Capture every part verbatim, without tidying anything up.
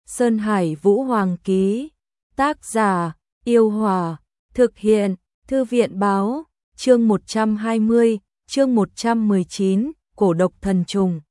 Sơn Hải Vũ Hoàng ký. Tác giả: Yêu Hòa. Thực hiện: Thư viện báo. Chương một trăm hai mươi, chương một trăm mười chín, cổ độc thần trùng.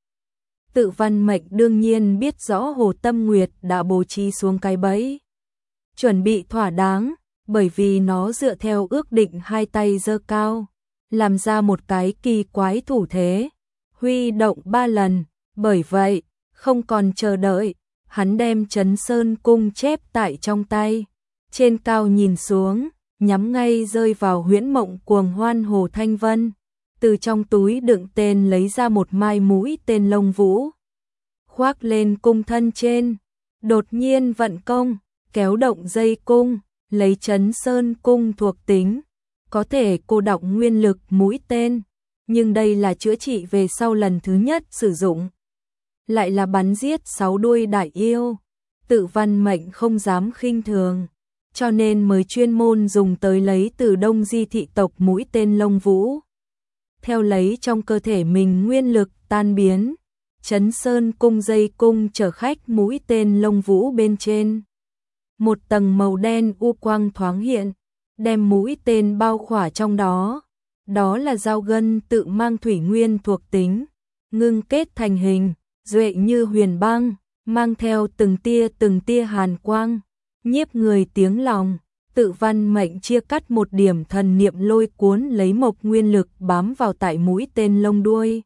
Tự Văn Mệnh đương nhiên biết rõ Hồ Tâm Nguyệt đã bố trí xuống cái bẫy, chuẩn bị thỏa đáng, bởi vì nó dựa theo ước định hai tay giơ cao, làm ra một cái kỳ quái thủ thế, huy động ba lần, bởi vậy, không còn chờ đợi, hắn đem Trấn Sơn cung chép tại trong tay, trên cao nhìn xuống, nhắm ngay rơi vào huyễn mộng cuồng hoan Hồ Thanh Vân, từ trong túi đựng tên lấy ra một mai mũi tên lông vũ, khoác lên cung thân trên, đột nhiên vận công, kéo động dây cung, lấy Trấn Sơn cung thuộc tính, có thể cô đọng nguyên lực mũi tên, nhưng đây là chữa trị về sau lần thứ nhất sử dụng, lại là bắn giết sáu đuôi đại yêu, Tự Văn Mệnh không dám khinh thường, cho nên mới chuyên môn dùng tới lấy từ Đông Di thị tộc mũi tên lông vũ. Theo lấy trong cơ thể mình nguyên lực tan biến, Trấn Sơn cung dây cung chở khách mũi tên lông vũ bên trên. Một tầng màu đen u quang thoáng hiện, đem mũi tên bao khỏa trong đó. Đó là dao gân tự mang thủy nguyên thuộc tính, ngưng kết thành hình, duệ như huyền băng, mang theo từng tia từng tia hàn quang, nhiếp người tiếng lòng. Tự Văn Mệnh chia cắt một điểm thần niệm lôi cuốn lấy mộc nguyên lực bám vào tại mũi tên lông đuôi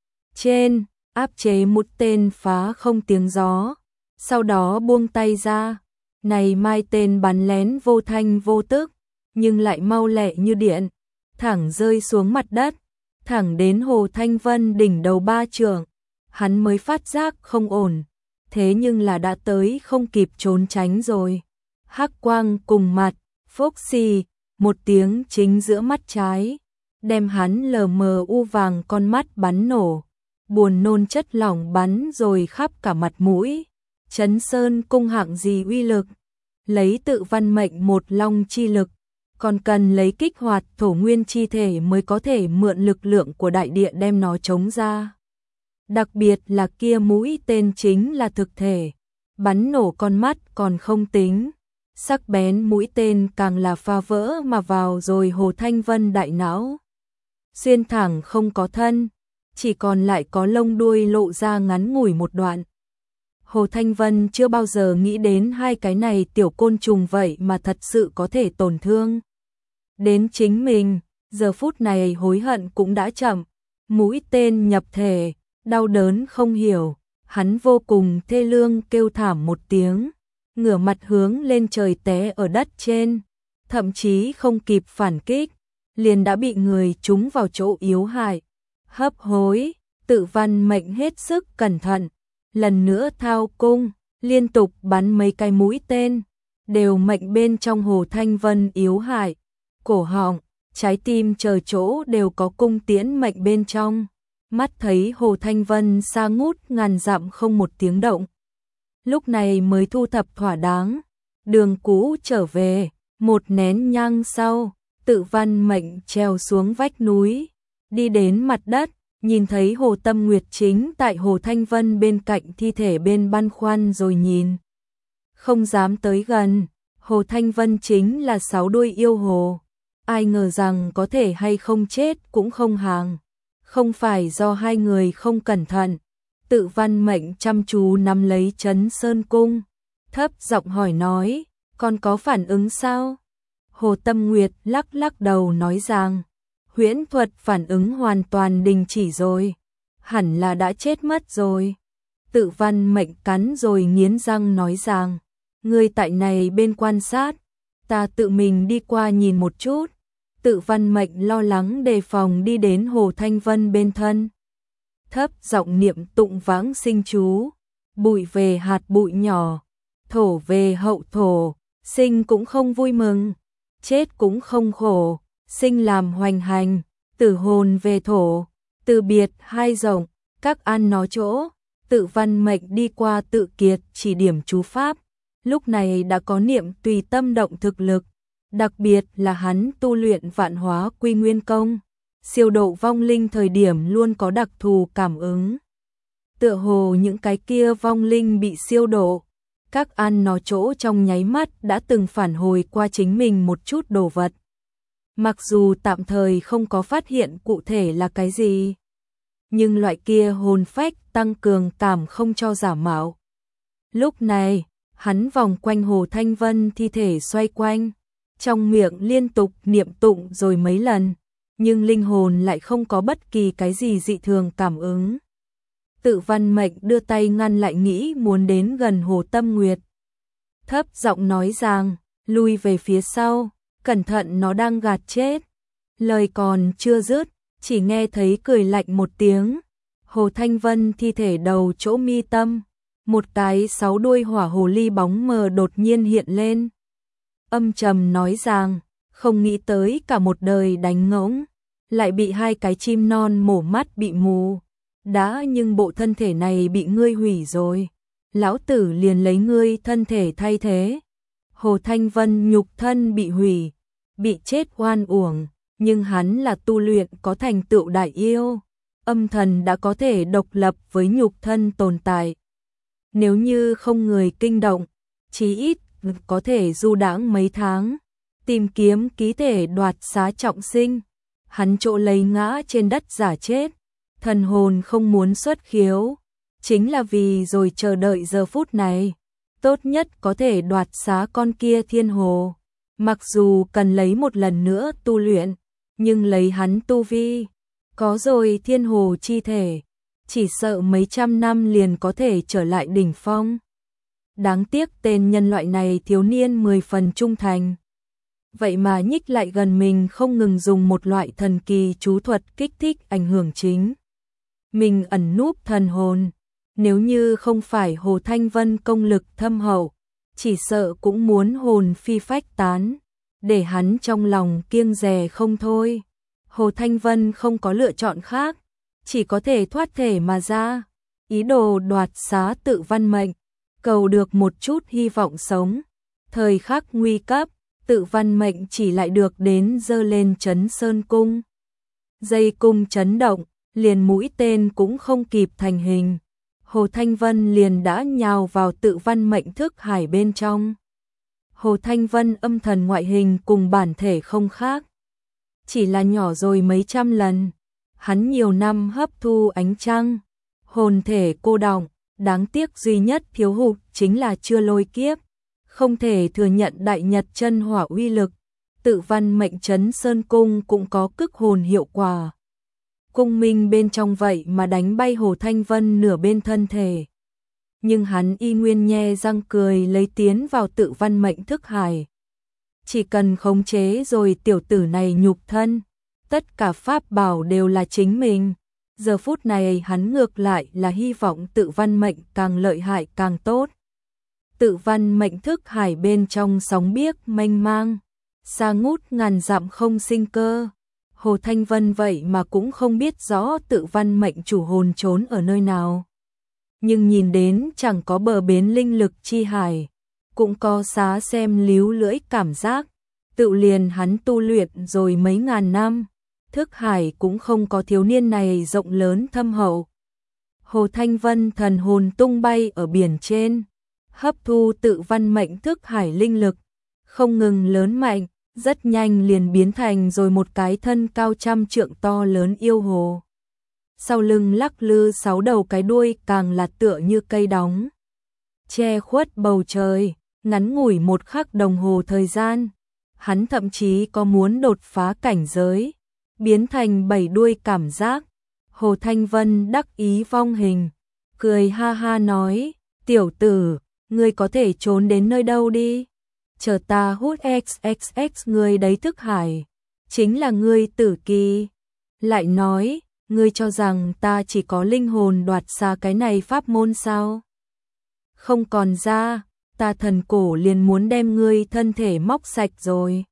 trên, áp chế mũi tên phá không tiếng gió, sau đó buông tay ra. Này mai tên bắn lén vô thanh vô tức, nhưng lại mau lẹ như điện, thẳng rơi xuống mặt đất, thẳng đến Hồ Thanh Vân đỉnh đầu ba trượng, hắn mới phát giác không ổn, thế nhưng là đã tới không kịp trốn tránh rồi. Hắc quang cùng mặt, phốc xì, một tiếng chính giữa mắt trái, đem hắn lờ mờ u vàng con mắt bắn nổ, buồn nôn chất lỏng bắn rồi khắp cả mặt mũi. Trấn Sơn cung hạng gì uy lực, lấy Tự Văn Mệnh một long chi lực, còn cần lấy kích hoạt thổ nguyên chi thể mới có thể mượn lực lượng của đại địa đem nó chống ra. Đặc biệt là kia mũi tên chính là thực thể, bắn nổ con mắt còn không tính, sắc bén mũi tên càng là phá vỡ mà vào rồi Hồ Thanh Vân đại não. Xuyên thẳng không có thân, chỉ còn lại có lông đuôi lộ ra ngắn ngủi một đoạn. Hồ Thanh Vân chưa bao giờ nghĩ đến hai cái này tiểu côn trùng vậy mà thật sự có thể tổn thương đến chính mình, giờ phút này hối hận cũng đã chậm, mũi tên nhập thể, đau đớn không hiểu, hắn vô cùng thê lương kêu thảm một tiếng, ngửa mặt hướng lên trời té ở đất trên, thậm chí không kịp phản kích, liền đã bị người trúng vào chỗ yếu hại. Hấp hối, Tự Văn Mệnh hết sức cẩn thận, lần nữa thao cung, liên tục bắn mấy cái mũi tên, đều mệnh bên trong Hồ Thanh Vân yếu hại, cổ họng, trái tim chờ chỗ đều có cung tiễn mệnh bên trong. Mắt thấy Hồ Thanh Vân xa ngút ngàn dặm không một tiếng động, lúc này mới thu thập thỏa đáng, đường cũ trở về. Một nén nhang sau, Tự Văn Mệnh trèo xuống vách núi, đi đến mặt đất, nhìn thấy Hồ Tâm Nguyệt chính tại Hồ Thanh Vân bên cạnh thi thể bên băn khoăn rồi nhìn, không dám tới gần. Hồ Thanh Vân chính là sáu đuôi yêu hồ, ai ngờ rằng có thể hay không chết cũng không hàng, không phải do hai người không cẩn thận. Tự Văn Mệnh chăm chú nắm lấy Trấn Sơn cung, thấp giọng hỏi nói, con có phản ứng sao? Hồ Tâm Nguyệt lắc lắc đầu nói rằng, huyễn thuật phản ứng hoàn toàn đình chỉ rồi, hẳn là đã chết mất rồi. Tự Văn Mệnh cắn rồi nghiến răng nói rằng, ngươi tại này bên quan sát, ta tự mình đi qua nhìn một chút. Tự Văn Mệnh lo lắng đề phòng đi đến Hồ Thanh Vân bên thân, thấp giọng niệm tụng vãng sinh chú, bụi về hạt bụi nhỏ, thổ về hậu thổ, sinh cũng không vui mừng, chết cũng không khổ, sinh làm hoành hành, tử hồn về thổ, từ biệt hai rộng, các ăn nó chỗ. Tự Văn Mệnh đi qua Tự Kiệt chỉ điểm chú pháp, lúc này đã có niệm tùy tâm động thực lực, đặc biệt là hắn tu luyện vạn hóa quy nguyên công, siêu độ vong linh thời điểm luôn có đặc thù cảm ứng. Tựa hồ những cái kia vong linh bị siêu độ, Các ăn nó chỗ trong nháy mắt đã từng phản hồi qua chính mình một chút đồ vật. Mặc dù tạm thời không có phát hiện cụ thể là cái gì, nhưng loại kia hồn phách tăng cường cảm không cho giả mạo. Lúc này, hắn vòng quanh Hồ Thanh Vân thi thể xoay quanh, trong miệng liên tục niệm tụng rồi mấy lần, nhưng linh hồn lại không có bất kỳ cái gì dị thường cảm ứng. Tự Văn Mệnh đưa tay ngăn lại nghĩ muốn đến gần Hồ Tâm Nguyệt. Thấp giọng nói rằng, lui về phía sau, cẩn thận nó đang gạt chết. Lời còn chưa dứt, chỉ nghe thấy cười lạnh một tiếng. Hồ Thanh Vân thi thể đầu chỗ mi tâm, một cái sáu đuôi hỏa hồ ly bóng mờ đột nhiên hiện lên. Âm trầm nói rằng, không nghĩ tới cả một đời đánh ngỗng, lại bị hai cái chim non mổ mắt bị mù. Đã nhưng bộ thân thể này bị ngươi hủy rồi, lão tử liền lấy ngươi thân thể thay thế. Hồ Thanh Vân nhục thân bị hủy, bị chết oan uổng, nhưng hắn là tu luyện có thành tựu đại yêu, âm thần đã có thể độc lập với nhục thân tồn tại. Nếu như không người kinh động, chí ít có thể du đãng mấy tháng, tìm kiếm ký thể đoạt xá trọng sinh. Hắn chỗ lấy ngã trên đất giả chết, thần hồn không muốn xuất khiếu, chính là vì rồi chờ đợi giờ phút này, tốt nhất có thể đoạt xá con kia thiên hồ. Mặc dù cần lấy một lần nữa tu luyện, nhưng lấy hắn tu vi, có rồi thiên hồ chi thể, chỉ sợ mấy trăm năm liền có thể trở lại đỉnh phong. Đáng tiếc tên nhân loại này thiếu niên mười phần trung thành. Vậy mà nhích lại gần mình không ngừng dùng một loại thần kỳ chú thuật kích thích ảnh hưởng chính mình ẩn núp thần hồn. Nếu như không phải Hồ Thanh Vân công lực thâm hậu, chỉ sợ cũng muốn hồn phi phách tán, để hắn trong lòng kiêng dè không thôi. Hồ Thanh Vân không có lựa chọn khác, chỉ có thể thoát thể mà ra, ý đồ đoạt xá Tự Văn Mệnh, cầu được một chút hy vọng sống. Thời khắc nguy cấp, Tự Văn Mệnh chỉ lại được đến dơ lên Trấn Sơn Cung. Dây cung chấn động, liền mũi tên cũng không kịp thành hình. Hồ Thanh Vân liền đã nhào vào Tự Văn Mệnh thức hải bên trong. Hồ Thanh Vân âm thần ngoại hình cùng bản thể không khác, chỉ là nhỏ rồi mấy trăm lần. Hắn nhiều năm hấp thu ánh trăng, hồn thể cô đọng, đáng tiếc duy nhất thiếu hụt chính là chưa lôi kiếp, không thể thừa nhận đại nhật chân hỏa uy lực. Tự Văn Mệnh Trấn Sơn Cung cũng có cực hồn hiệu quả. Cung minh bên trong vậy mà đánh bay Hồ Thanh Vân nửa bên thân thể. Nhưng hắn y nguyên nhe răng cười lấy tiến vào Tự Văn Mệnh thức hải. Chỉ cần khống chế rồi tiểu tử này nhục thân, tất cả pháp bảo đều là chính mình. Giờ phút này hắn ngược lại là hy vọng Tự Văn Mệnh càng lợi hại càng tốt. Tự Văn Mệnh thức hải bên trong sóng biếc mênh mang, xa ngút ngàn dặm không sinh cơ. Hồ Thanh Vân vậy mà cũng không biết rõ Tự Văn Mệnh chủ hồn trốn ở nơi nào. Nhưng nhìn đến chẳng có bờ bến linh lực chi hải, cũng có xá xem líu lưỡi cảm giác. Tự liền hắn tu luyện rồi mấy ngàn năm, thức hải cũng không có thiếu niên này rộng lớn thâm hậu. Hồ Thanh Vân thần hồn tung bay ở biển trên, hấp thu Tự Văn Mệnh thức hải linh lực, không ngừng lớn mạnh, rất nhanh liền biến thành rồi một cái thân cao trăm trượng to lớn yêu hồ. Sau lưng lắc lư sáu đầu cái đuôi càng là tựa như cây đóng, che khuất bầu trời. Ngắn ngủi một khắc đồng hồ thời gian, hắn thậm chí có muốn đột phá cảnh giới, biến thành bảy đuôi cảm giác. Hồ Thanh Vân đắc ý vong hình, cười ha ha nói, tiểu tử, ngươi có thể trốn đến nơi đâu đi, chờ ta hút xxx ngươi đấy thức hải, chính là ngươi tử kỳ. Lại nói, ngươi cho rằng ta chỉ có linh hồn đoạt xa cái này pháp môn sao? Không còn ra, ta thần cổ liền muốn đem ngươi thân thể móc sạch rồi.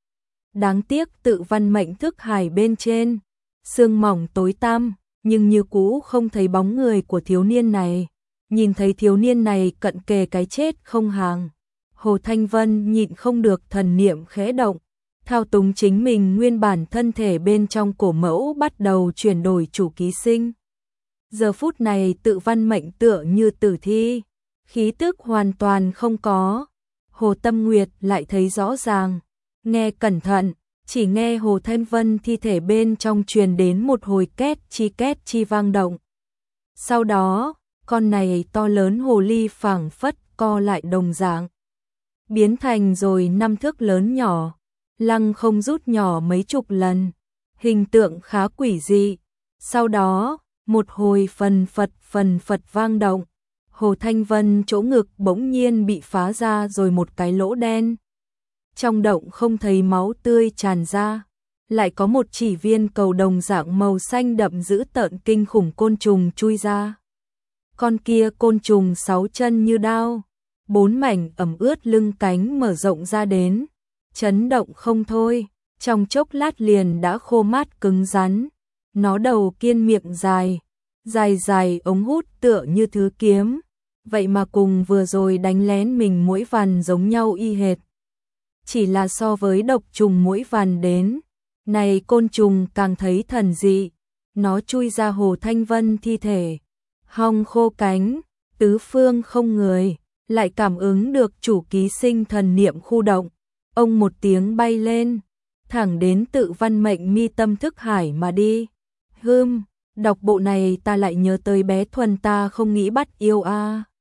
Đáng tiếc Tự Văn Mệnh thức hải bên trên, sương mỏng tối tăm, nhưng như cũ không thấy bóng người của thiếu niên này. Nhìn thấy thiếu niên này cận kề cái chết không hàng, Hồ Thanh Vân nhịn không được thần niệm khẽ động, thao túng chính mình nguyên bản thân thể bên trong cổ mẫu bắt đầu chuyển đổi chủ ký sinh. Giờ phút này Tự Văn Mệnh tựa như tử thi, khí tức hoàn toàn không có. Hồ Tâm Nguyệt lại thấy rõ ràng, nghe cẩn thận, chỉ nghe Hồ Thanh Vân thi thể bên trong truyền đến một hồi két chi két chi vang động. Sau đó, con này to lớn hồ ly phảng phất co lại đồng dạng, biến thành rồi năm thước lớn nhỏ, lăng không rút nhỏ mấy chục lần, hình tượng khá quỷ dị. Sau đó, một hồi phần phật phần phật vang động, Hồ Thanh Vân chỗ ngực bỗng nhiên bị phá ra rồi một cái lỗ đen. Trong động không thấy máu tươi tràn ra, lại có một chỉ viên cầu đồng dạng màu xanh đậm dữ tợn kinh khủng côn trùng chui ra. Con kia côn trùng sáu chân như đao, bốn mảnh ẩm ướt lưng cánh mở rộng ra đến, chấn động không thôi, trong chốc lát liền đã khô mát cứng rắn. Nó đầu kiên miệng dài, dài dài ống hút tựa như thứ kiếm, vậy mà cùng vừa rồi đánh lén mình muỗi vằn giống nhau y hệt. Chỉ là so với độc trùng muỗi vằn đến, này côn trùng càng thấy thần dị. Nó chui ra Hồ Thanh Vân thi thể, hong khô cánh, tứ phương không người, lại cảm ứng được chủ ký sinh thần niệm khu động. Ông một tiếng bay lên, thẳng đến tự văn mệnh mi tâm thức hải mà đi. Hưm, đọc bộ này ta lại nhớ tới bé Thuần ta không nghĩ bắt yêu a. À.